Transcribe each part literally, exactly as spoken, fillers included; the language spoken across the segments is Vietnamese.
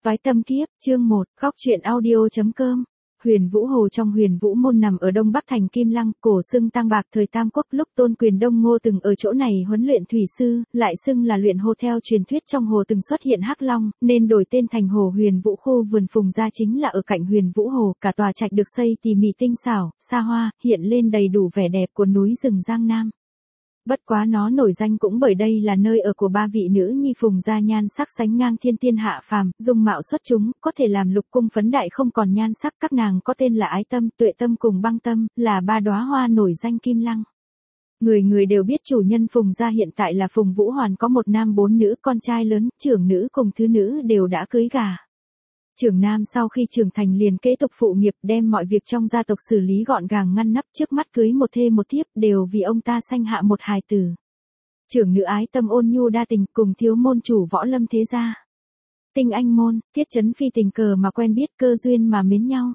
Toái tâm kiếp, chương một, góc truyện audio.com. Huyền Vũ Hồ trong Huyền Vũ môn nằm ở đông bắc thành Kim Lăng, cổ xưng Tang Bạc thời Tam Quốc, lúc Tôn Quyền Đông Ngô từng ở chỗ này huấn luyện thủy sư, lại xưng là luyện hồ. Theo truyền thuyết trong hồ từng xuất hiện hắc long, nên đổi tên thành hồ. Huyền Vũ khu vườn Phùng gia chính là ở cạnh Huyền Vũ Hồ, cả tòa trạch được xây tỉ mỉ tinh xảo, xa hoa, hiện lên đầy đủ vẻ đẹp của núi rừng Giang Nam. Bất quá nó nổi danh cũng bởi đây là nơi ở của ba vị nữ nhi Phùng gia, nhan sắc sánh ngang thiên tiên hạ phàm, dung mạo xuất chúng, có thể làm lục cung phấn đại không còn nhan sắc. Các nàng có tên là Ái Tâm, Tuệ Tâm cùng Băng Tâm, là ba đóa hoa nổi danh Kim Lăng. Người người đều biết chủ nhân Phùng gia hiện tại là Phùng Vũ Hoàn, có một nam bốn nữ, con trai lớn, trưởng nữ cùng thứ nữ đều đã cưới gả. Trưởng nam sau khi trưởng thành liền kế tục phụ nghiệp, đem mọi việc trong gia tộc xử lý gọn gàng ngăn nắp, trước mắt cưới một thê một thiếp, đều vì ông ta sanh hạ một hài tử. Trưởng nữ Ái Tâm ôn nhu đa tình, cùng thiếu môn chủ Võ Lâm thế gia Tinh Anh môn, Tiết Chấn Phi tình cờ mà quen biết, cơ duyên mà mến nhau.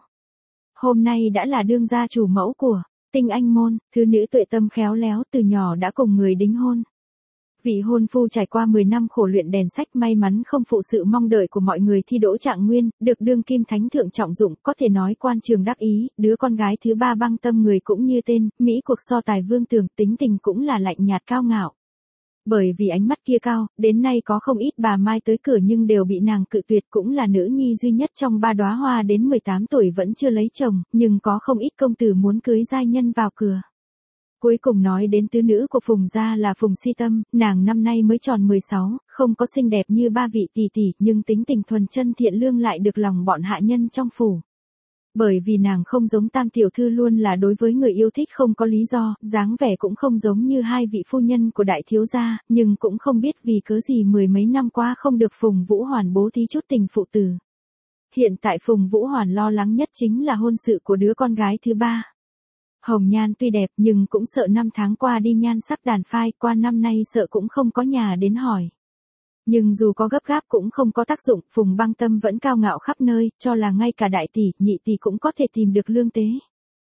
Hôm nay đã là đương gia chủ mẫu của Tinh Anh môn. Thứ nữ Tuệ Tâm khéo léo, từ nhỏ đã cùng người đính hôn. Vị hôn phu trải qua mười năm khổ luyện đèn sách, may mắn không phụ sự mong đợi của mọi người, thi đỗ trạng nguyên, được đương kim thánh thượng trọng dụng, có thể nói quan trường đắc ý. Đứa con gái thứ ba Băng Tâm người cũng như tên, mỹ cuộc so tài vương tường, tính tình cũng là lạnh nhạt cao ngạo. Bởi vì ánh mắt kia cao, đến nay có không ít bà mai tới cửa nhưng đều bị nàng cự tuyệt. Cũng là nữ nhi duy nhất trong ba đóa hoa đến mười tám tuổi vẫn chưa lấy chồng, nhưng có không ít công tử muốn cưới giai nhân vào cửa. Cuối cùng nói đến tứ nữ của Phùng gia là Phùng Si Tâm, nàng năm nay mới tròn mười sáu, không có xinh đẹp như ba vị tỷ tỷ, nhưng tính tình thuần chân thiện lương lại được lòng bọn hạ nhân trong phủ. Bởi vì nàng không giống Tam tiểu thư luôn là đối với người yêu thích không có lý do, dáng vẻ cũng không giống như hai vị phu nhân của đại thiếu gia, nhưng cũng không biết vì cớ gì mười mấy năm qua không được Phùng Vũ Hoàn bố thí chút tình phụ tử. Hiện tại Phùng Vũ Hoàn lo lắng nhất chính là hôn sự của đứa con gái thứ ba. Hồng nhan tuy đẹp nhưng cũng sợ năm tháng qua đi nhan sắc đàn phai, qua năm nay sợ cũng không có nhà đến hỏi. Nhưng dù có gấp gáp cũng không có tác dụng, Phùng Băng Tâm vẫn cao ngạo khắp nơi, cho là ngay cả đại tỷ, nhị tỷ cũng có thể tìm được lương tế.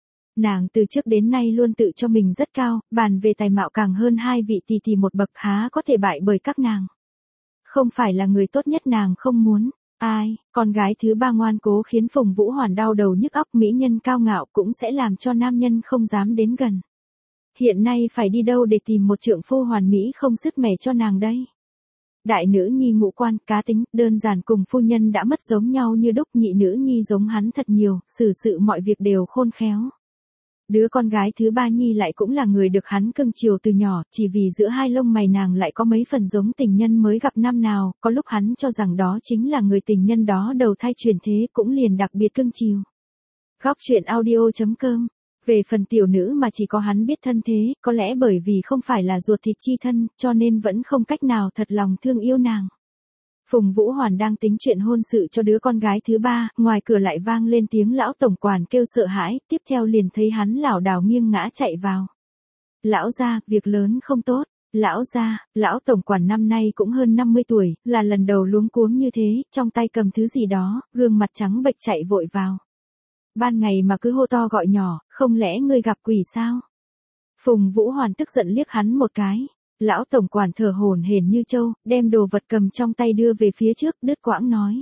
Nàng từ trước đến nay luôn tự cho mình rất cao, bàn về tài mạo càng hơn hai vị tỷ tỷ một bậc, há có thể bại bởi các nàng. Không phải là người tốt nhất nàng không muốn. Ai, con gái thứ ba ngoan cố khiến Phùng Vũ Hoàn đau đầu nhức óc, mỹ nhân cao ngạo cũng sẽ làm cho nam nhân không dám đến gần. Hiện nay phải đi đâu để tìm một trượng phu hoàn mỹ không sứt mẻ cho nàng đây? Đại nữ nhi ngũ quan, cá tính, đơn giản cùng phu nhân đã mất giống nhau như đúc, nhị nữ nhi giống hắn thật nhiều, xử sự mọi việc đều khôn khéo. Đứa con gái thứ ba nhi lại cũng là người được hắn cưng chiều từ nhỏ, chỉ vì giữa hai lông mày nàng lại có mấy phần giống tình nhân mới gặp năm nào, có lúc hắn cho rằng đó chính là người tình nhân đó đầu thai chuyển thế, cũng liền đặc biệt cưng chiều. Góc truyện audio.com. Về phần tiểu nữ mà chỉ có hắn biết thân thế, có lẽ bởi vì không phải là ruột thịt chi thân, cho nên vẫn không cách nào thật lòng thương yêu nàng. Phùng Vũ Hoàn đang tính chuyện hôn sự cho đứa con gái thứ ba, ngoài cửa lại vang lên tiếng lão tổng quản kêu sợ hãi, tiếp theo liền thấy hắn lảo đảo nghiêng ngã chạy vào. Lão gia, việc lớn không tốt. Lão gia, lão tổng quản năm nay cũng hơn năm mươi tuổi, là lần đầu luống cuống như thế, trong tay cầm thứ gì đó, gương mặt trắng bệch chạy vội vào. Ban ngày mà cứ hô to gọi nhỏ, không lẽ ngươi gặp quỷ sao? Phùng Vũ Hoàn tức giận liếc hắn một cái. Lão tổng quản thở hổn hển như trâu, đem đồ vật cầm trong tay đưa về phía trước, đứt quãng nói.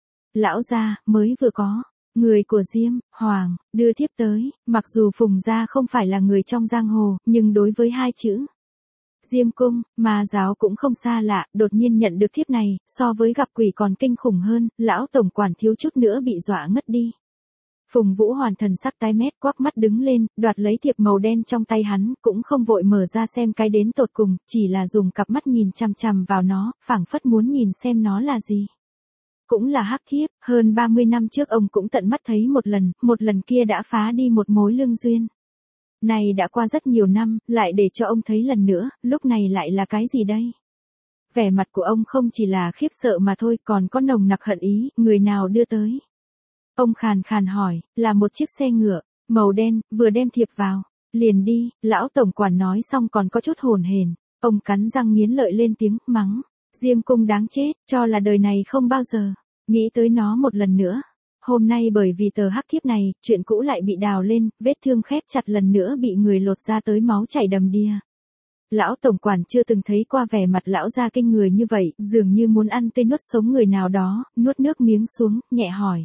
Lão gia, mới vừa có người của Diêm Hoàng đưa thiếp tới, mặc dù Phùng gia không phải là người trong giang hồ, nhưng đối với hai chữ Diêm cung, ma giáo cũng không xa lạ, đột nhiên nhận được thiếp này, so với gặp quỷ còn kinh khủng hơn, lão tổng quản thiếu chút nữa bị dọa ngất đi. Phùng Vũ Hoàn thần sắc tái mét, quắc mắt đứng lên, đoạt lấy thiệp màu đen trong tay hắn, cũng không vội mở ra xem cái đến tột cùng, chỉ là dùng cặp mắt nhìn chằm chằm vào nó, phảng phất muốn nhìn xem nó là gì. Cũng là hắc thiếp, hơn ba mươi năm trước ông cũng tận mắt thấy một lần, một lần kia đã phá đi một mối lương duyên. Này đã qua rất nhiều năm, lại để cho ông thấy lần nữa, lúc này lại là cái gì đây? Vẻ mặt của ông không chỉ là khiếp sợ mà thôi, còn có nồng nặc hận ý, người nào đưa tới? Ông khàn khàn hỏi, là một chiếc xe ngựa, màu đen, vừa đem thiệp vào, liền đi. Lão tổng quản nói xong còn có chút hồn hển, ông cắn răng nghiến lợi lên tiếng, mắng, Diêm cung đáng chết, cho là đời này không bao giờ nghĩ tới nó một lần nữa. Hôm nay bởi vì tờ hắc thiếp này, chuyện cũ lại bị đào lên, vết thương khép chặt lần nữa bị người lột ra tới máu chảy đầm đìa. Lão tổng quản chưa từng thấy qua vẻ mặt lão gia kinh người như vậy, dường như muốn ăn tươi nuốt sống người nào đó, nuốt nước miếng xuống, nhẹ hỏi.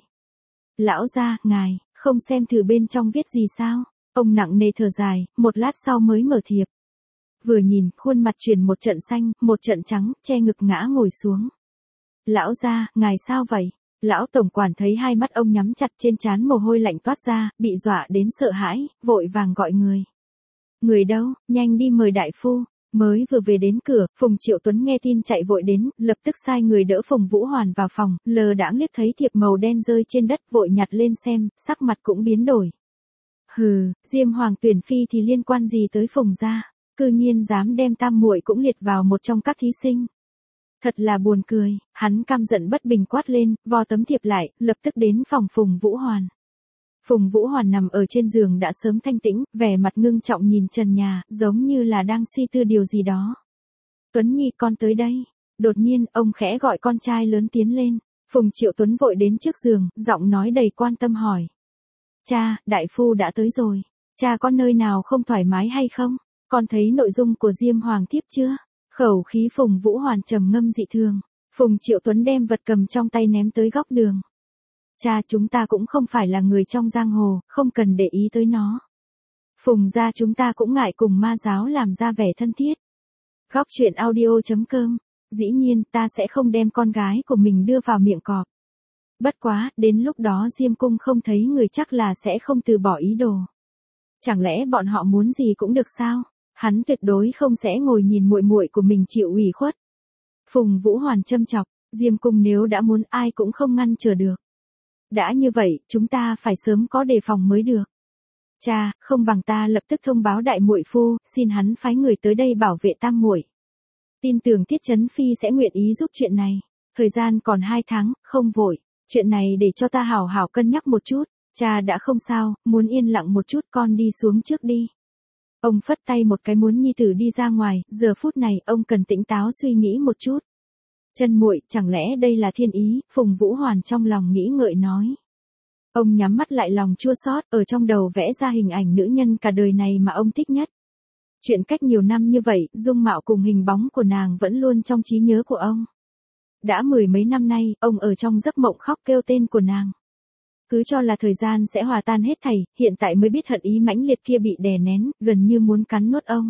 Lão gia, ngài, không xem thử bên trong viết gì sao? Ông nặng nề thở dài, một lát sau mới mở thiệp. Vừa nhìn, khuôn mặt chuyển một trận xanh, một trận trắng, che ngực ngã ngồi xuống. Lão gia, ngài sao vậy? Lão tổng quản thấy hai mắt ông nhắm chặt, trên trán mồ hôi lạnh toát ra, bị dọa đến sợ hãi, vội vàng gọi người. Người đâu, nhanh đi mời đại phu. Mới vừa về đến cửa, Phùng Triệu Tuấn nghe tin chạy vội đến, lập tức sai người đỡ Phùng Vũ Hoàn vào phòng, lờ đãng liếc thấy thiệp màu đen rơi trên đất, vội nhặt lên xem, sắc mặt cũng biến đổi. Hừ, Diêm Hoàng tuyển phi thì liên quan gì tới Phùng gia, cư nhiên dám đem tam muội cũng liệt vào một trong các thí sinh. Thật là buồn cười, hắn căm giận bất bình quát lên, vò tấm thiệp lại, lập tức đến phòng Phùng Vũ Hoàn. Phùng Vũ Hoàn nằm ở trên giường đã sớm thanh tĩnh, vẻ mặt ngưng trọng nhìn trần nhà, giống như là đang suy tư điều gì đó. Tuấn Nhi, con tới đây. Đột nhiên, ông khẽ gọi con trai lớn tiến lên. Phùng Triệu Tuấn vội đến trước giường, giọng nói đầy quan tâm hỏi. Cha, đại phu đã tới rồi. Cha có nơi nào không thoải mái hay không? Con thấy nội dung của Diêm Hoàng thiếp chưa? Khẩu khí Phùng Vũ Hoàn trầm ngâm dị thường. Phùng Triệu Tuấn đem vật cầm trong tay ném tới góc đường. Cha, chúng ta cũng không phải là người trong giang hồ, không cần để ý tới nó. Phùng gia chúng ta cũng ngại cùng ma giáo làm ra vẻ thân thiết. Góc truyện audio chấm com. Dĩ nhiên ta sẽ không đem con gái của mình đưa vào miệng cọp. Bất quá, đến lúc đó Diêm Cung không thấy người chắc là sẽ không từ bỏ ý đồ. Chẳng lẽ bọn họ muốn gì cũng được sao? Hắn tuyệt đối không sẽ ngồi nhìn muội muội của mình chịu ủy khuất. Phùng Vũ Hoàn châm chọc, Diêm Cung nếu đã muốn ai cũng không ngăn trở được. Đã như vậy, chúng ta phải sớm có đề phòng mới được. Cha, không bằng ta lập tức thông báo đại muội phu, xin hắn phái người tới đây bảo vệ tam muội. Tin tưởng Tiết Chấn Phi sẽ nguyện ý giúp chuyện này. Thời gian còn hai tháng, không vội. Chuyện này để cho ta hảo hảo cân nhắc một chút. Cha đã không sao, muốn yên lặng một chút, con đi xuống trước đi. Ông phất tay một cái muốn nhi tử đi ra ngoài, giờ phút này ông cần tỉnh táo suy nghĩ một chút. Chân muội, chẳng lẽ đây là thiên ý? Phùng Vũ Hoàn trong lòng nghĩ ngợi nói. Ông nhắm mắt lại lòng chua xót, ở trong đầu vẽ ra hình ảnh nữ nhân cả đời này mà ông thích nhất. Chuyện cách nhiều năm như vậy, dung mạo cùng hình bóng của nàng vẫn luôn trong trí nhớ của ông. Đã mười mấy năm nay, ông ở trong giấc mộng khóc kêu tên của nàng. Cứ cho là thời gian sẽ hòa tan hết thảy, hiện tại mới biết hận ý mãnh liệt kia bị đè nén, gần như muốn cắn nuốt ông.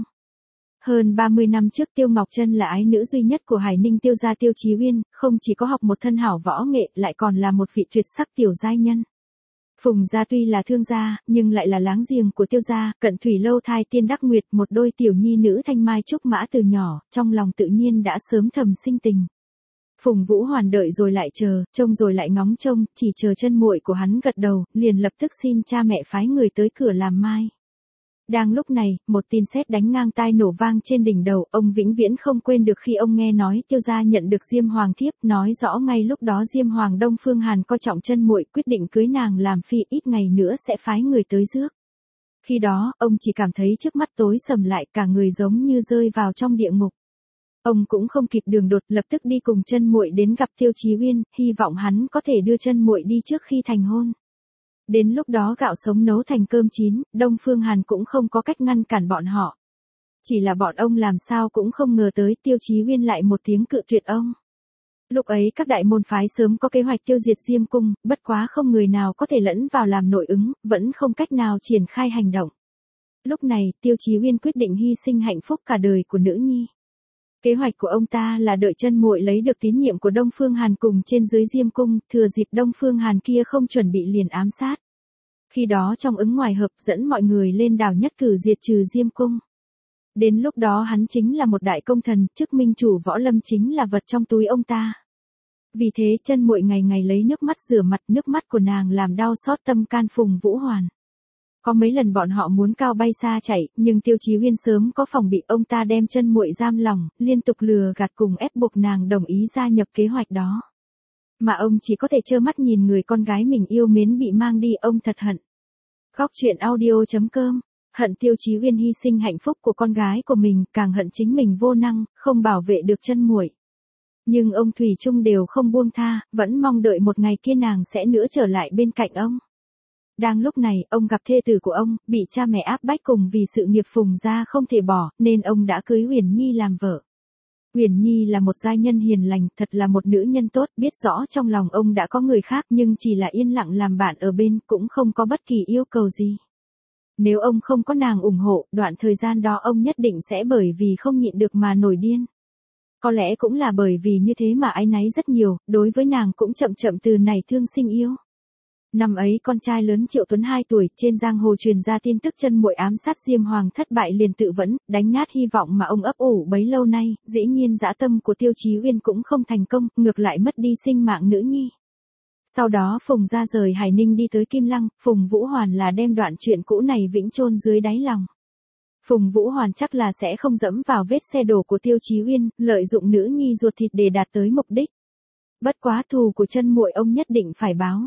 Hơn ba mươi năm trước Tiêu Ngọc Trân là ái nữ duy nhất của Hải Ninh Tiêu gia Tiêu Chí Uyên, không chỉ có học một thân hảo võ nghệ, lại còn là một vị tuyệt sắc tiểu giai nhân. Phùng gia tuy là thương gia, nhưng lại là láng giềng của Tiêu gia, cận thủy lâu thai tiên đắc nguyệt, một đôi tiểu nhi nữ thanh mai trúc mã từ nhỏ, trong lòng tự nhiên đã sớm thầm sinh tình. Phùng Vũ Hoàn đợi rồi lại chờ, trông rồi lại ngóng trông, chỉ chờ chân muội của hắn gật đầu, liền lập tức xin cha mẹ phái người tới cửa làm mai. Đang lúc này, một tin sét đánh ngang tai nổ vang trên đỉnh đầu, ông vĩnh viễn không quên được khi ông nghe nói Tiêu gia nhận được Diêm Hoàng thiếp, nói rõ ngay lúc đó Diêm Hoàng Đông Phương Hàn coi trọng chân muội, quyết định cưới nàng làm phi, ít ngày nữa sẽ phái người tới rước. Khi đó, ông chỉ cảm thấy trước mắt tối sầm lại, cả người giống như rơi vào trong địa ngục. Ông cũng không kịp đường đột, lập tức đi cùng chân muội đến gặp Tiêu Chí Uyên, hy vọng hắn có thể đưa chân muội đi trước khi thành hôn. Đến lúc đó gạo sống nấu thành cơm chín, Đông Phương Hàn cũng không có cách ngăn cản bọn họ. Chỉ là bọn ông làm sao cũng không ngờ tới Tiêu Chí Uyên lại một tiếng cự tuyệt ông. Lúc ấy các đại môn phái sớm có kế hoạch tiêu diệt Diêm Cung, bất quá không người nào có thể lẫn vào làm nội ứng, vẫn không cách nào triển khai hành động. Lúc này, Tiêu Chí Uyên quyết định hy sinh hạnh phúc cả đời của nữ nhi. Kế hoạch của ông ta là đợi chân muội lấy được tín nhiệm của Đông Phương Hàn cùng trên dưới Diêm Cung, thừa dịp Đông Phương Hàn kia không chuẩn bị liền ám sát. Khi đó trong ứng ngoài hợp dẫn mọi người lên đảo nhất cử diệt trừ Diêm Cung. Đến lúc đó hắn chính là một đại công thần, chức minh chủ võ lâm chính là vật trong túi ông ta. Vì thế chân muội ngày ngày lấy nước mắt rửa mặt, nước mắt của nàng làm đau xót tâm can Phùng Vũ Hoàn. Có mấy lần bọn họ muốn cao bay xa chạy, nhưng Tiêu Chí Uyên sớm có phòng bị, ông ta đem chân muội giam lòng, liên tục lừa gạt cùng ép buộc nàng đồng ý gia nhập kế hoạch đó. Mà ông chỉ có thể trơ mắt nhìn người con gái mình yêu mến bị mang đi, ông thật hận. Góc truyện audio chấm com. Hận Tiêu Chí Uyên hy sinh hạnh phúc của con gái của mình, càng hận chính mình vô năng, không bảo vệ được chân muội. Nhưng ông thủy chung đều không buông tha, vẫn mong đợi một ngày kia nàng sẽ nữa trở lại bên cạnh ông. Đang lúc này, ông gặp thê tử của ông, bị cha mẹ áp bách cùng vì sự nghiệp Phùng gia không thể bỏ, nên ông đã cưới Uyển Nhi làm vợ. Uyển Nhi là một giai nhân hiền lành, thật là một nữ nhân tốt, biết rõ trong lòng ông đã có người khác nhưng chỉ là yên lặng làm bạn ở bên, cũng không có bất kỳ yêu cầu gì. Nếu ông không có nàng ủng hộ, đoạn thời gian đó ông nhất định sẽ bởi vì không nhịn được mà nổi điên. Có lẽ cũng là bởi vì như thế mà áy náy rất nhiều, đối với nàng cũng chậm chậm từ nảy thương sinh yêu. Năm ấy con trai lớn Triệu Tuấn hai tuổi, trên giang hồ truyền ra tin tức chân muội ám sát Diêm Hoàng thất bại liền tự vẫn, đánh nát hy vọng mà ông ấp ủ bấy lâu nay, dĩ nhiên dã tâm của Tiêu Chí Uyên cũng không thành công, ngược lại mất đi sinh mạng nữ nhi. Sau đó Phùng gia rời Hải Ninh đi tới Kim Lăng, Phùng Vũ Hoàn là đem đoạn chuyện cũ này vĩnh chôn dưới đáy lòng. Phùng Vũ Hoàn chắc là sẽ không dẫm vào vết xe đổ của Tiêu Chí Uyên, lợi dụng nữ nhi ruột thịt để đạt tới mục đích. Bất quá thù của chân muội ông nhất định phải báo.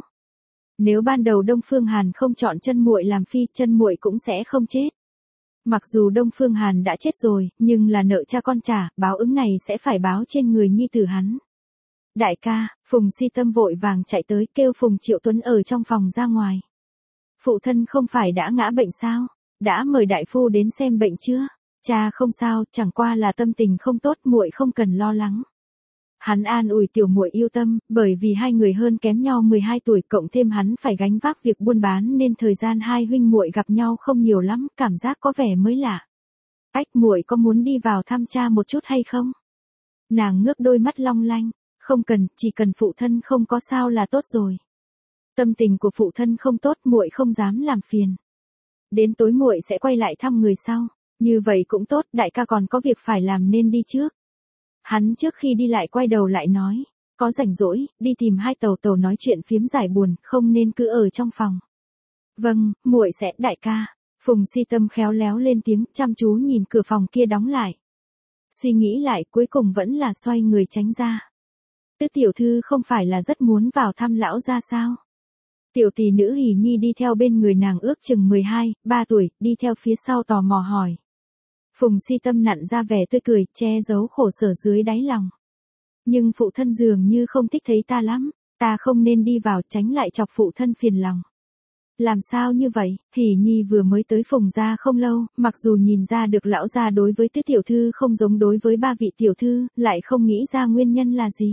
Nếu ban đầu Đông Phương Hàn không chọn chân muội làm phi, chân muội cũng sẽ không chết. Mặc dù Đông Phương Hàn đã chết rồi, nhưng là nợ cha con trả, báo ứng này sẽ phải báo trên người nhi tử hắn. Đại ca, Phùng Si Tâm vội vàng chạy tới kêu Phùng Triệu Tuấn ở trong phòng ra ngoài. Phụ thân không phải đã ngã bệnh sao? Đã mời đại phu đến xem bệnh chưa? Cha không sao, chẳng qua là tâm tình không tốt, muội không cần lo lắng. Hắn an ủi tiểu muội yêu tâm, bởi vì hai người hơn kém nhau mười hai tuổi, cộng thêm hắn phải gánh vác việc buôn bán nên thời gian hai huynh muội gặp nhau không nhiều lắm, cảm giác có vẻ mới lạ. Ách, muội có muốn đi vào thăm cha một chút hay không? Nàng ngước đôi mắt long lanh, không cần, chỉ cần phụ thân không có sao là tốt rồi. Tâm tình của phụ thân không tốt, muội không dám làm phiền. Đến tối muội sẽ quay lại thăm người sau, như vậy cũng tốt, đại ca còn có việc phải làm nên đi trước. Hắn trước khi đi lại quay đầu lại nói, có rảnh rỗi, đi tìm hai tàu tàu nói chuyện phiếm giải buồn, không nên cứ ở trong phòng. Vâng, muội sẽ, đại ca. Phùng Si Tâm khéo léo lên tiếng, chăm chú nhìn cửa phòng kia đóng lại. Suy nghĩ lại, cuối cùng vẫn là xoay người tránh ra. Tứ tiểu thư không phải là rất muốn vào thăm lão gia sao? Tiểu tỷ nữ Hỉ Nhi đi theo bên người nàng ước chừng mười hai, ba tuổi, đi theo phía sau tò mò hỏi. Phùng Si Tâm nặn ra vẻ tươi cười, che giấu khổ sở dưới đáy lòng. Nhưng phụ thân dường như không thích thấy ta lắm, ta không nên đi vào, tránh lại chọc phụ thân phiền lòng. Làm sao như vậy? Hỉ Nhi vừa mới tới Phùng gia không lâu, mặc dù nhìn ra được lão gia đối với tứ tiểu thư không giống đối với ba vị tiểu thư, lại không nghĩ ra nguyên nhân là gì.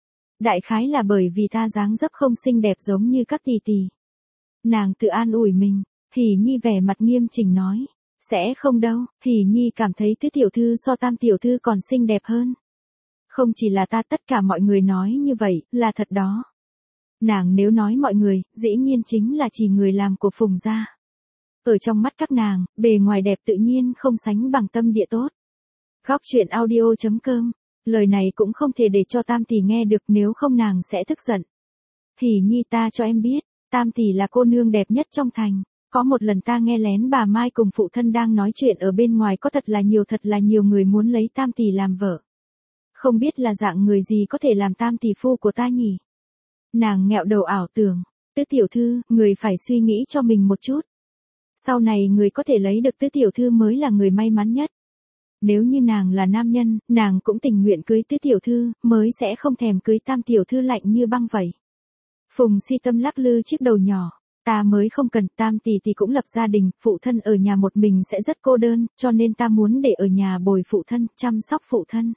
Đại khái là bởi vì ta dáng dấp không xinh đẹp giống như các tỷ tỷ. Nàng tự an ủi mình, Hỉ Nhi vẻ mặt nghiêm chỉnh nói. Sẽ không đâu, Hỉ Nhi cảm thấy tứ tiểu thư so tam tiểu thư còn xinh đẹp hơn. Không chỉ là ta, tất cả mọi người nói như vậy, là thật đó. Nàng nếu nói mọi người, dĩ nhiên chính là chỉ người làm của Phùng gia. Ở trong mắt các nàng, bề ngoài đẹp tự nhiên không sánh bằng tâm địa tốt. Góc truyện audio chấm com. Lời này cũng không thể để cho tam tỷ nghe được, nếu không nàng sẽ tức giận. Hỉ Nhi, ta cho em biết, tam tỷ là cô nương đẹp nhất trong thành. Có một lần ta nghe lén bà Mai cùng phụ thân đang nói chuyện ở bên ngoài, có thật là nhiều thật là nhiều người muốn lấy tam tỷ làm vợ. Không biết là dạng người gì có thể làm tam tỷ phu của ta nhỉ? Nàng nghẹo đầu ảo tưởng, tứ tiểu thư, người phải suy nghĩ cho mình một chút. Sau này người có thể lấy được tứ tiểu thư mới là người may mắn nhất. Nếu như nàng là nam nhân, nàng cũng tình nguyện cưới tứ tiểu thư, mới sẽ không thèm cưới tam tiểu thư lạnh như băng vậy. Phùng Si Tâm lắc lư chiếc đầu nhỏ. Ta mới không cần, tam tỷ tỷ cũng lập gia đình, phụ thân ở nhà một mình sẽ rất cô đơn, cho nên ta muốn để ở nhà bồi phụ thân, chăm sóc phụ thân.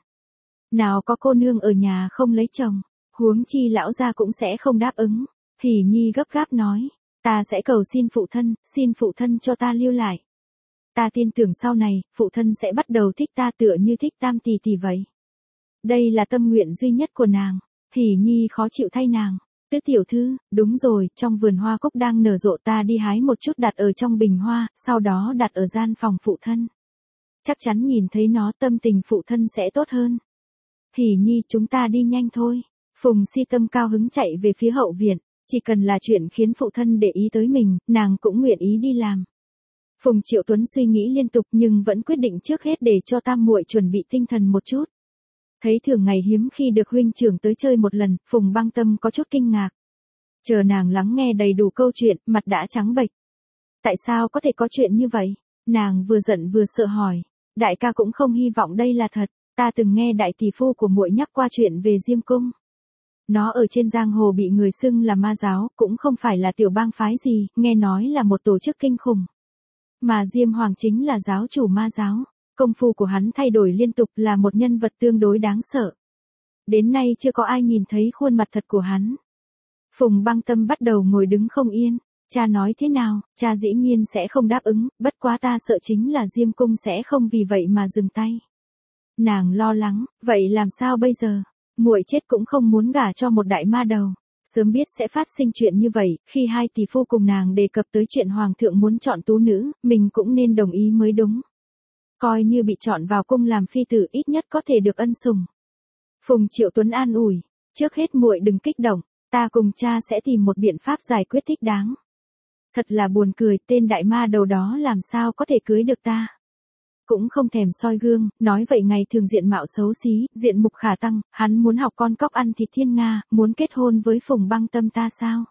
Nào có cô nương ở nhà không lấy chồng, huống chi lão gia cũng sẽ không đáp ứng. Hỉ Nhi gấp gáp nói, ta sẽ cầu xin phụ thân, xin phụ thân cho ta lưu lại. Ta tin tưởng sau này, phụ thân sẽ bắt đầu thích ta tựa như thích tam tỷ tỷ vậy. Đây là tâm nguyện duy nhất của nàng. Hỉ Nhi khó chịu thay nàng. Tứ tiểu thư, đúng rồi, trong vườn hoa cúc đang nở rộ, ta đi hái một chút đặt ở trong bình hoa, sau đó đặt ở gian phòng phụ thân. Chắc chắn nhìn thấy nó tâm tình phụ thân sẽ tốt hơn. Hỉ Nhi, chúng ta đi nhanh thôi. Phùng Si Tâm cao hứng chạy về phía hậu viện, chỉ cần là chuyện khiến phụ thân để ý tới mình, nàng cũng nguyện ý đi làm. Phùng Triệu Tuấn suy nghĩ liên tục nhưng vẫn quyết định trước hết để cho tam muội chuẩn bị tinh thần một chút. Thấy thường ngày hiếm khi được huynh trưởng tới chơi một lần, Phùng Băng Tâm có chút kinh ngạc. Chờ nàng lắng nghe đầy đủ câu chuyện, mặt đã trắng bệch. Tại sao có thể có chuyện như vậy? Nàng vừa giận vừa sợ hỏi. Đại ca cũng không hy vọng đây là thật, ta từng nghe đại tỷ phu của muội nhắc qua chuyện về Diêm Cung. Nó ở trên giang hồ bị người xưng là ma giáo, cũng không phải là tiểu bang phái gì, nghe nói là một tổ chức kinh khủng. Mà Diêm Hoàng chính là giáo chủ ma giáo. Công phu của hắn thay đổi liên tục, là một nhân vật tương đối đáng sợ. Đến nay chưa có ai nhìn thấy khuôn mặt thật của hắn. Phùng Băng Tâm bắt đầu ngồi đứng không yên. Cha nói thế nào, cha dĩ nhiên sẽ không đáp ứng, bất quá ta sợ chính là Diêm Cung sẽ không vì vậy mà dừng tay. Nàng lo lắng, vậy làm sao bây giờ? Muội chết cũng không muốn gả cho một đại ma đầu. Sớm biết sẽ phát sinh chuyện như vậy, khi hai tỷ phu cùng nàng đề cập tới chuyện hoàng thượng muốn chọn tú nữ, mình cũng nên đồng ý mới đúng. Coi như bị chọn vào cung làm phi tử ít nhất có thể được ân sủng. Phùng Triệu Tuấn an ủi, trước hết muội đừng kích động, ta cùng cha sẽ tìm một biện pháp giải quyết thích đáng. Thật là buồn cười, tên đại ma đầu đó làm sao có thể cưới được ta. Cũng không thèm soi gương, nói vậy ngày thường diện mạo xấu xí, diện mục khả tăng, hắn muốn học con cóc ăn thịt thiên nga, muốn kết hôn với Phùng Băng Tâm ta sao?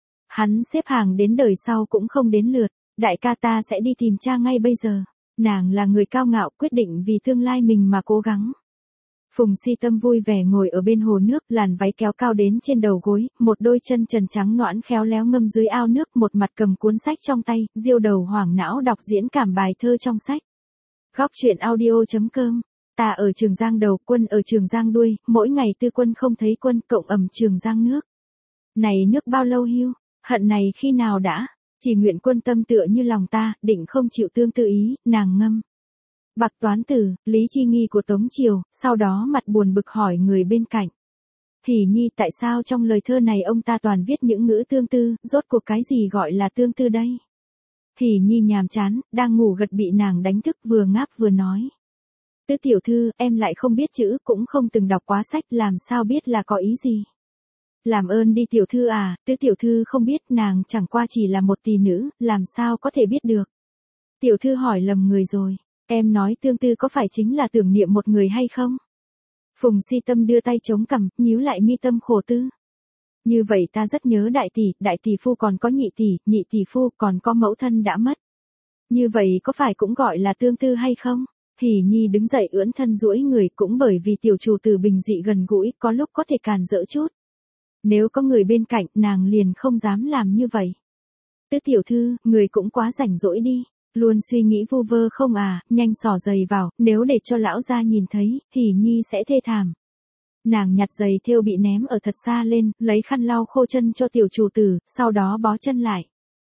Hắn xếp hàng đến đời sau cũng không đến lượt, đại ca ta sẽ đi tìm cha ngay bây giờ. Nàng là người cao ngạo, quyết định vì tương lai mình mà cố gắng. Phùng Si Tâm vui vẻ ngồi ở bên hồ nước, làn váy kéo cao đến trên đầu gối, một đôi chân trần trắng nõn khéo léo ngâm dưới ao nước, một mặt cầm cuốn sách trong tay, diêu đầu hoảng não đọc diễn cảm bài thơ trong sách. Góc truyện audio chấm com. Ta ở Trường Giang đầu, quân ở Trường Giang đuôi, mỗi ngày tư quân không thấy quân, cộng ẩm Trường Giang nước. Này nước bao lâu hưu, hận này khi nào đã, chỉ nguyện quân tâm tựa như lòng ta, định không chịu tương tự ý, nàng ngâm. Bạc Toán Tử, Lý Chi Nghi của Tống Triều, sau đó mặt buồn bực hỏi người bên cạnh. Hỉ Nhi, tại sao trong lời thơ này ông ta toàn viết những ngữ tương tư, rốt cuộc cái gì gọi là tương tư đây? Hỉ Nhi nhàm chán, đang ngủ gật bị nàng đánh thức, vừa ngáp vừa nói. Tứ tiểu thư, em lại không biết chữ, cũng không từng đọc quá sách, làm sao biết là có ý gì? Làm ơn đi tiểu thư à, tứ tiểu thư không biết, nàng chẳng qua chỉ là một tỷ nữ, làm sao có thể biết được? Tiểu thư hỏi lầm người rồi, em nói tương tư có phải chính là tưởng niệm một người hay không? Phùng Si Tâm đưa tay chống cằm, nhíu lại mi tâm khổ tư. Như vậy ta rất nhớ đại tỷ, đại tỷ phu còn có nhị tỷ, nhị tỷ phu còn có mẫu thân đã mất. Như vậy có phải cũng gọi là tương tư hay không? Hỉ Nhi đứng dậy ưỡn thân duỗi người, cũng bởi vì tiểu chủ tử bình dị gần gũi, có lúc có thể càn rỡ chút. Nếu có người bên cạnh, nàng liền không dám làm như vậy. Tứ tiểu thư, người cũng quá rảnh rỗi đi, luôn suy nghĩ vu vơ không à, nhanh xỏ giày vào, nếu để cho lão gia nhìn thấy, Hỉ Nhi sẽ thê thảm. Nàng nhặt giày thêu bị ném ở thật xa lên, lấy khăn lau khô chân cho tiểu chủ tử, sau đó bó chân lại.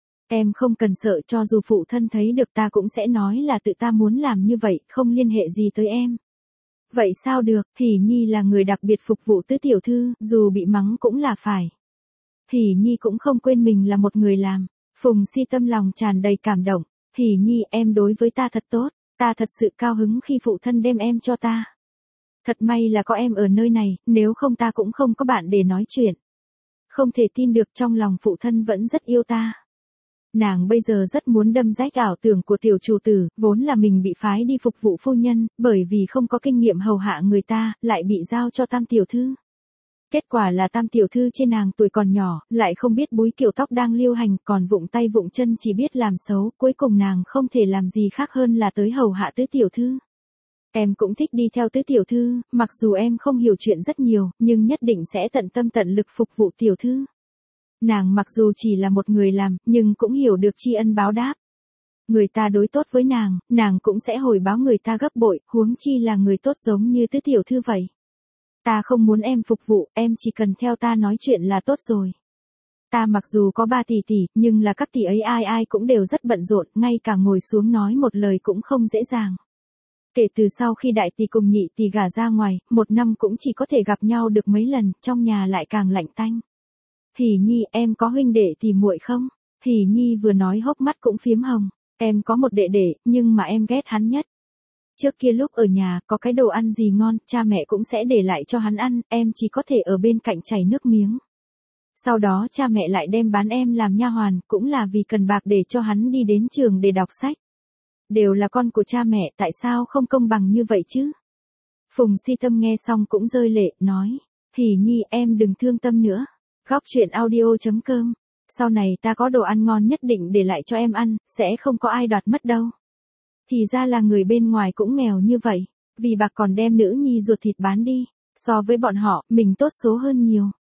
Em không cần sợ, cho dù phụ thân thấy được ta cũng sẽ nói là tự ta muốn làm như vậy, không liên hệ gì tới em. Vậy sao được, Hỉ Nhi là người đặc biệt phục vụ tứ tiểu thư, dù bị mắng cũng là phải. Hỉ Nhi cũng không quên mình là một người làm. Phùng Si Tâm lòng tràn đầy cảm động. Hỉ Nhi, em đối với ta thật tốt, ta thật sự cao hứng khi phụ thân đem em cho ta. Thật may là có em ở nơi này, nếu không ta cũng không có bạn để nói chuyện. Không thể tin được trong lòng phụ thân vẫn rất yêu ta. Nàng bây giờ rất muốn đâm rách ảo tưởng của tiểu chủ tử, vốn là mình bị phái đi phục vụ phu nhân, bởi vì không có kinh nghiệm hầu hạ người ta, lại bị giao cho tam tiểu thư. Kết quả là tam tiểu thư trên nàng tuổi còn nhỏ, lại không biết búi kiểu tóc đang lưu hành, còn vụng tay vụng chân chỉ biết làm xấu, cuối cùng nàng không thể làm gì khác hơn là tới hầu hạ tứ tiểu thư. Em cũng thích đi theo tứ tiểu thư, mặc dù em không hiểu chuyện rất nhiều, nhưng nhất định sẽ tận tâm tận lực phục vụ tiểu thư. Nàng mặc dù chỉ là một người làm, nhưng cũng hiểu được tri ân báo đáp. Người ta đối tốt với nàng, nàng cũng sẽ hồi báo người ta gấp bội, huống chi là người tốt giống như tứ tiểu thư vậy. Ta không muốn em phục vụ, em chỉ cần theo ta nói chuyện là tốt rồi. Ta mặc dù có ba tỷ tỷ, nhưng là các tỷ ấy ai ai cũng đều rất bận rộn, ngay cả ngồi xuống nói một lời cũng không dễ dàng. Kể từ sau khi đại tỷ cùng nhị tỷ gả ra ngoài, một năm cũng chỉ có thể gặp nhau được mấy lần, trong nhà lại càng lạnh tanh. Hỉ Nhi, em có huynh đệ tỷ muội không? Hỉ Nhi vừa nói hốc mắt cũng phiếm hồng. Em có một đệ đệ, nhưng mà em ghét hắn nhất. Trước kia lúc ở nhà, có cái đồ ăn gì ngon, cha mẹ cũng sẽ để lại cho hắn ăn, em chỉ có thể ở bên cạnh chảy nước miếng. Sau đó cha mẹ lại đem bán em làm nha hoàn, cũng là vì cần bạc để cho hắn đi đến trường để đọc sách. Đều là con của cha mẹ, tại sao không công bằng như vậy chứ? Phùng Si Tâm nghe xong cũng rơi lệ, nói. Hỉ Nhi, em đừng thương tâm nữa. Góc truyện audio chấm com. Sau này ta có đồ ăn ngon nhất định để lại cho em ăn, sẽ không có ai đoạt mất đâu. Thì ra là người bên ngoài cũng nghèo như vậy, vì bạc còn đem nữ nhi ruột thịt bán đi. So với bọn họ, mình tốt số hơn nhiều.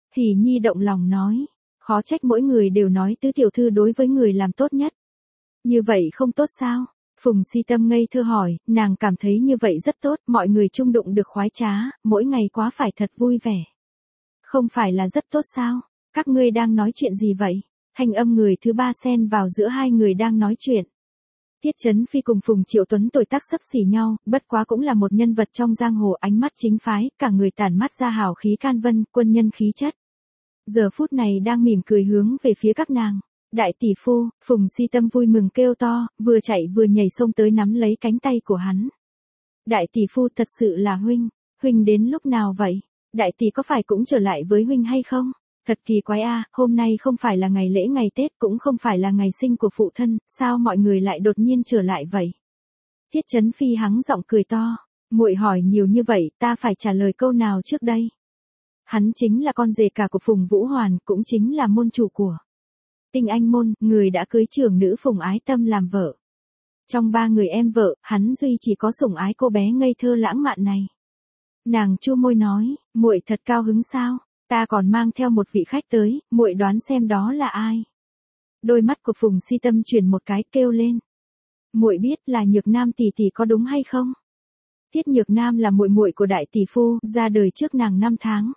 Hỉ Nhi động lòng nói, khó trách mỗi người đều nói tứ tiểu thư đối với người làm tốt nhất. Như vậy không tốt sao? Phùng Si Tâm ngây thơ hỏi, nàng cảm thấy như vậy rất tốt, mọi người chung đụng được khoái trá, mỗi ngày quá phải thật vui vẻ. Không phải là rất tốt sao? Các ngươi đang nói chuyện gì vậy? Thanh âm người thứ ba xen vào giữa hai người đang nói chuyện. Tiết Chấn Phi cùng Phùng Triệu Tuấn tuổi tác xấp xỉ nhau, bất quá cũng là một nhân vật trong giang hồ, ánh mắt chính phái, cả người tản mắt ra hào khí can vân, quân nhân khí chất. Giờ phút này đang mỉm cười hướng về phía các nàng. Đại tỷ phu, Phùng Si Tâm vui mừng kêu to, vừa chạy vừa nhảy xông tới nắm lấy cánh tay của hắn. Đại tỷ phu thật sự là huynh, huynh đến lúc nào vậy? Đại tỷ có phải cũng trở lại với huynh hay không? Thật kỳ quái a, hôm nay không phải là ngày lễ ngày Tết, cũng không phải là ngày sinh của phụ thân, sao mọi người lại đột nhiên trở lại vậy? Tiết Chấn Phi hắng giọng cười to, muội hỏi nhiều như vậy, ta phải trả lời câu nào trước đây? Hắn chính là con rể cả của Phùng Vũ Hoàn, cũng chính là môn chủ của Tinh Anh môn, người đã cưới trưởng nữ Phùng Ái Tâm làm vợ. Trong ba người em vợ, hắn duy chỉ có sủng ái cô bé ngây thơ lãng mạn này. Nàng chua môi nói, muội thật cao hứng sao? Ta còn mang theo một vị khách tới, muội đoán xem đó là ai? Đôi mắt của Phùng Si Tâm chuyển một cái, kêu lên. Muội biết là Nhược Nam tỷ tỷ có đúng hay không? Tiết Nhược Nam là muội muội của đại tỷ phu, ra đời trước nàng năm tháng.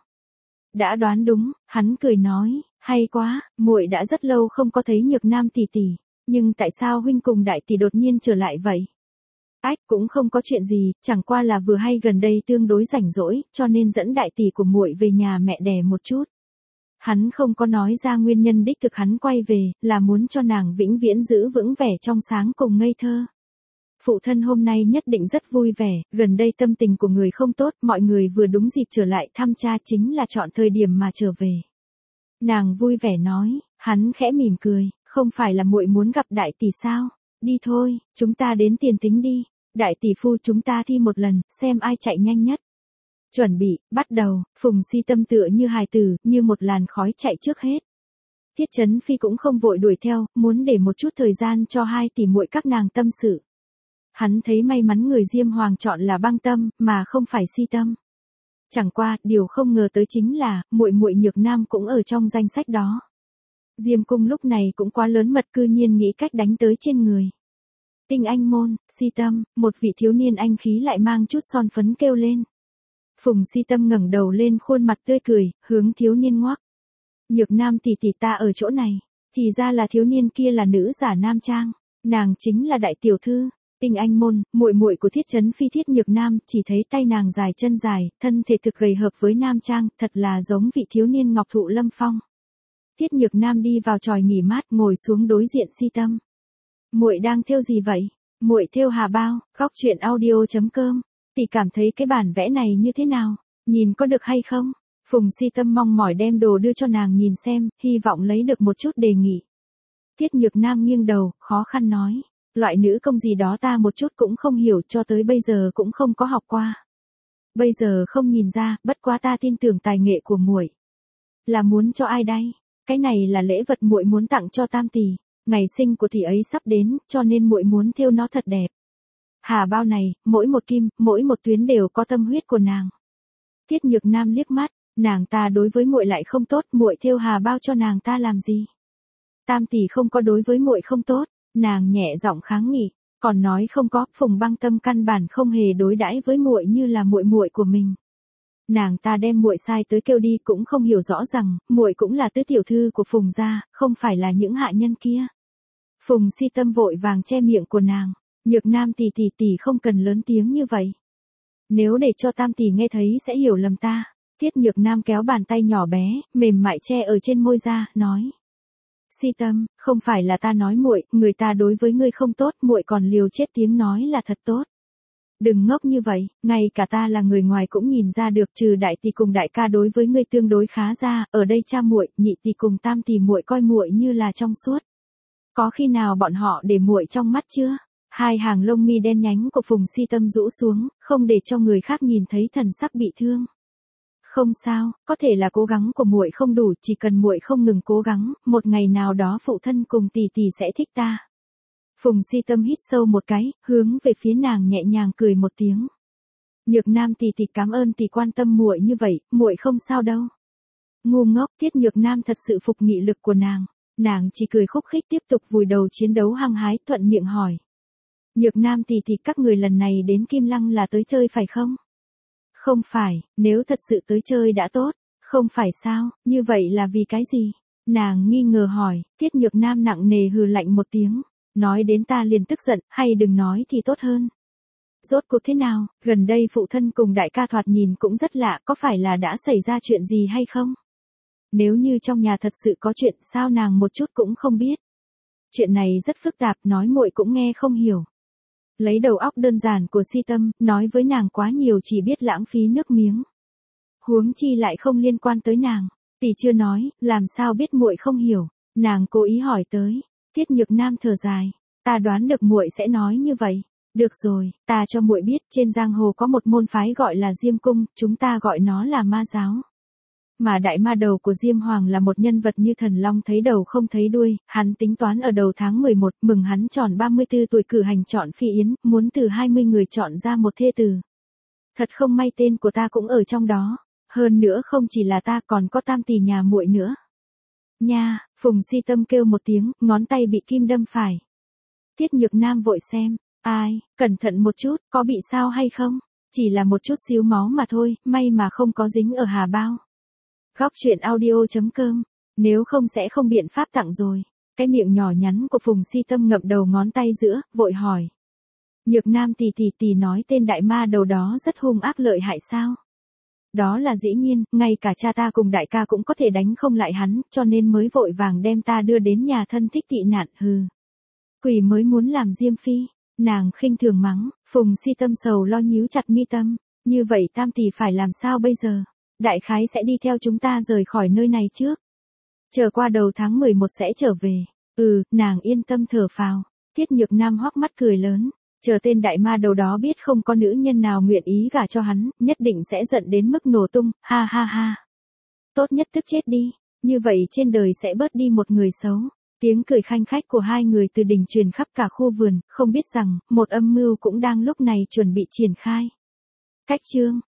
Đã đoán đúng, hắn cười nói, hay quá, muội đã rất lâu không có thấy Nhược Nam tỷ tỷ, nhưng tại sao huynh cùng đại tỷ đột nhiên trở lại vậy? Ách, cũng không có chuyện gì, chẳng qua là vừa hay gần đây tương đối rảnh rỗi, cho nên dẫn đại tỷ của muội về nhà mẹ đẻ một chút. Hắn không có nói ra nguyên nhân đích thực hắn quay về, là muốn cho nàng vĩnh viễn giữ vững vẻ trong sáng cùng ngây thơ. Phụ thân hôm nay nhất định rất vui vẻ, gần đây tâm tình của người không tốt, mọi người vừa đúng dịp trở lại thăm cha, chính là chọn thời điểm mà trở về. Nàng vui vẻ nói, hắn khẽ mỉm cười, không phải là muội muốn gặp đại tỷ sao? Đi thôi, chúng ta đến tiền tính đi. Đại tỷ phu chúng ta thi một lần, xem ai chạy nhanh nhất. Chuẩn bị, bắt đầu, Phùng Si Tâm tựa như hài tử, như một làn khói chạy trước hết. Tiết Chấn Phi cũng không vội đuổi theo, muốn để một chút thời gian cho hai tỷ muội các nàng tâm sự. Hắn thấy may mắn người Diêm Hoàng chọn là Băng Tâm, mà không phải Si Tâm. Chẳng qua, điều không ngờ tới chính là, muội muội Nhược Nam cũng ở trong danh sách đó. Diêm cung lúc này cũng quá lớn mật, cư nhiên nghĩ cách đánh tới trên người. Tinh Anh môn, Si Tâm, một vị thiếu niên anh khí lại mang chút son phấn kêu lên. Phùng Si Tâm ngẩng đầu lên, khuôn mặt tươi cười, hướng thiếu niên ngoắc. Nhược Nam tỷ tỷ ta ở chỗ này, thì ra là thiếu niên kia là nữ giả nam trang, nàng chính là đại tiểu thư. Tinh Anh môn, muội muội của Thiết Chấn Phi Thiết Nhược Nam, chỉ thấy tay nàng dài chân dài, thân thể thực gầy hợp với nam trang, thật là giống vị thiếu niên ngọc thụ lâm phong. Thiết Nhược Nam đi vào chòi nghỉ mát, ngồi xuống đối diện Si Tâm. Muội đang thêu gì vậy? Muội thêu hà bao. Góc truyện audio chấm com. Tỷ cảm thấy cái bản vẽ này như thế nào? Nhìn có được hay không? Phùng Si Tâm mong mỏi đem đồ đưa cho nàng nhìn xem, hy vọng lấy được một chút đề nghị. Thiết Nhược Nam nghiêng đầu, khó khăn nói. Loại nữ công gì đó ta một chút cũng không hiểu, cho tới bây giờ cũng không có học qua. Bây giờ không nhìn ra, bất quá ta tin tưởng tài nghệ của muội. Là muốn cho ai đây? Cái này là lễ vật muội muốn tặng cho tam tỷ. Ngày sinh của tỷ ấy sắp đến, cho nên muội muốn thêu nó thật đẹp. Hà bao này, mỗi một kim, mỗi một tuyến đều có tâm huyết của nàng. Tiết Nhược Nam liếc mắt, nàng ta đối với muội lại không tốt, muội thêu hà bao cho nàng ta làm gì? Tam tỷ không có đối với muội không tốt, nàng nhẹ giọng kháng nghị, còn nói không có, Phùng Băng Tâm căn bản không hề đối đãi với muội như là muội muội của mình. Nàng ta đem muội sai tới kêu đi, cũng không hiểu rõ rằng muội cũng là tứ tiểu thư của Phùng gia, không phải là những hạ nhân kia. Phùng Si Tâm vội vàng che miệng của nàng, Nhược Nam tỷ tỷ tỷ không cần lớn tiếng như vậy. Nếu để cho tam tỷ nghe thấy sẽ hiểu lầm ta. Tiết Nhược Nam kéo bàn tay nhỏ bé, mềm mại che ở trên môi ra, nói. Si Tâm, không phải là ta nói muội, người ta đối với ngươi không tốt, muội còn liều chết tiếng nói là thật tốt. Đừng ngốc như vậy, ngay cả ta là người ngoài cũng nhìn ra được, trừ đại tỷ cùng đại ca đối với ngươi tương đối khá ra, ở đây cha muội, nhị tỷ cùng tam tỷ muội coi muội như là trong suốt. Có khi nào bọn họ để muội trong mắt chưa? Hai hàng lông mi đen nhánh của Phùng Si Tâm rũ xuống, không để cho người khác nhìn thấy thần sắc bị thương. Không sao, có thể là cố gắng của muội không đủ, chỉ cần muội không ngừng cố gắng, một ngày nào đó phụ thân cùng tỷ tỷ sẽ thích ta. Phùng Si Tâm hít sâu một cái, hướng về phía nàng nhẹ nhàng cười một tiếng. Nhược Nam tỷ tỷ cảm ơn tỷ quan tâm muội như vậy, muội không sao đâu. Ngu ngốc, Tiết Nhược Nam thật sự phục nghị lực của nàng. Nàng chỉ cười khúc khích tiếp tục vùi đầu chiến đấu hăng hái, thuận miệng hỏi. Nhược Nam tỷ tỷ, các người lần này đến Kim Lăng là tới chơi phải không? Không phải, nếu thật sự tới chơi đã tốt. Không phải sao, như vậy là vì cái gì? Nàng nghi ngờ hỏi, Tiết Nhược Nam nặng nề hừ lạnh một tiếng. Nói đến ta liền tức giận, hay đừng nói thì tốt hơn. Rốt cuộc thế nào, gần đây phụ thân cùng đại ca thoạt nhìn cũng rất lạ, có phải là đã xảy ra chuyện gì hay không? Nếu như trong nhà thật sự có chuyện, sao nàng một chút cũng không biết? Chuyện này rất phức tạp, nói muội cũng nghe không hiểu. Lấy đầu óc đơn giản của Si Tâm, nói với nàng quá nhiều chỉ biết lãng phí nước miếng. Huống chi lại không liên quan tới nàng. Tỷ chưa nói, làm sao biết muội không hiểu? Nàng cố ý hỏi tới. Tiết Nhược Nam thở dài, ta đoán được muội sẽ nói như vậy. Được rồi, ta cho muội biết, trên giang hồ có một môn phái gọi là Diêm Cung, chúng ta gọi nó là ma giáo. Mà đại ma đầu của Diêm Hoàng là một nhân vật như thần long thấy đầu không thấy đuôi, hắn tính toán ở đầu tháng mười một, mừng hắn tròn ba mươi tư tuổi cử hành chọn phi yến, muốn từ hai mươi người chọn ra một thê tử. Thật không may tên của ta cũng ở trong đó, hơn nữa không chỉ là ta còn có tam tỷ nhà muội nữa. Nha, Phùng Si Tâm kêu một tiếng, ngón tay bị kim đâm phải. Tiết Nhược Nam vội xem, ai, cẩn thận một chút, có bị sao hay không? Chỉ là một chút xíu máu mà thôi, may mà không có dính ở hà bao. Góc truyện audio.com, nếu không sẽ không biện pháp tặng rồi. Cái miệng nhỏ nhắn của Phùng Si Tâm ngậm đầu ngón tay giữa, vội hỏi. Nhược Nam tỷ tỷ tỷ nói tên đại ma đầu đó rất hung ác lợi hại sao? Đó là dĩ nhiên, ngay cả cha ta cùng đại ca cũng có thể đánh không lại hắn, cho nên mới vội vàng đem ta đưa đến nhà thân thích tị nạn, hừ. Quỷ mới muốn làm Diêm Phi, nàng khinh thường mắng, Phùng Si Tâm sầu lo nhíu chặt mi tâm, như vậy tam tỷ phải làm sao bây giờ? Đại khái sẽ đi theo chúng ta rời khỏi nơi này trước. Chờ qua đầu tháng mười một sẽ trở về. Ừ, nàng yên tâm thở phào. Tiết Nhược Nam hoắc mắt cười lớn. Chờ tên đại ma đầu đó biết không có nữ nhân nào nguyện ý gả cho hắn, nhất định sẽ giận đến mức nổ tung, ha ha ha. Tốt nhất tức chết đi, như vậy trên đời sẽ bớt đi một người xấu. Tiếng cười khanh khách của hai người từ đỉnh truyền khắp cả khu vườn, không biết rằng, một âm mưu cũng đang lúc này chuẩn bị triển khai. Cách chương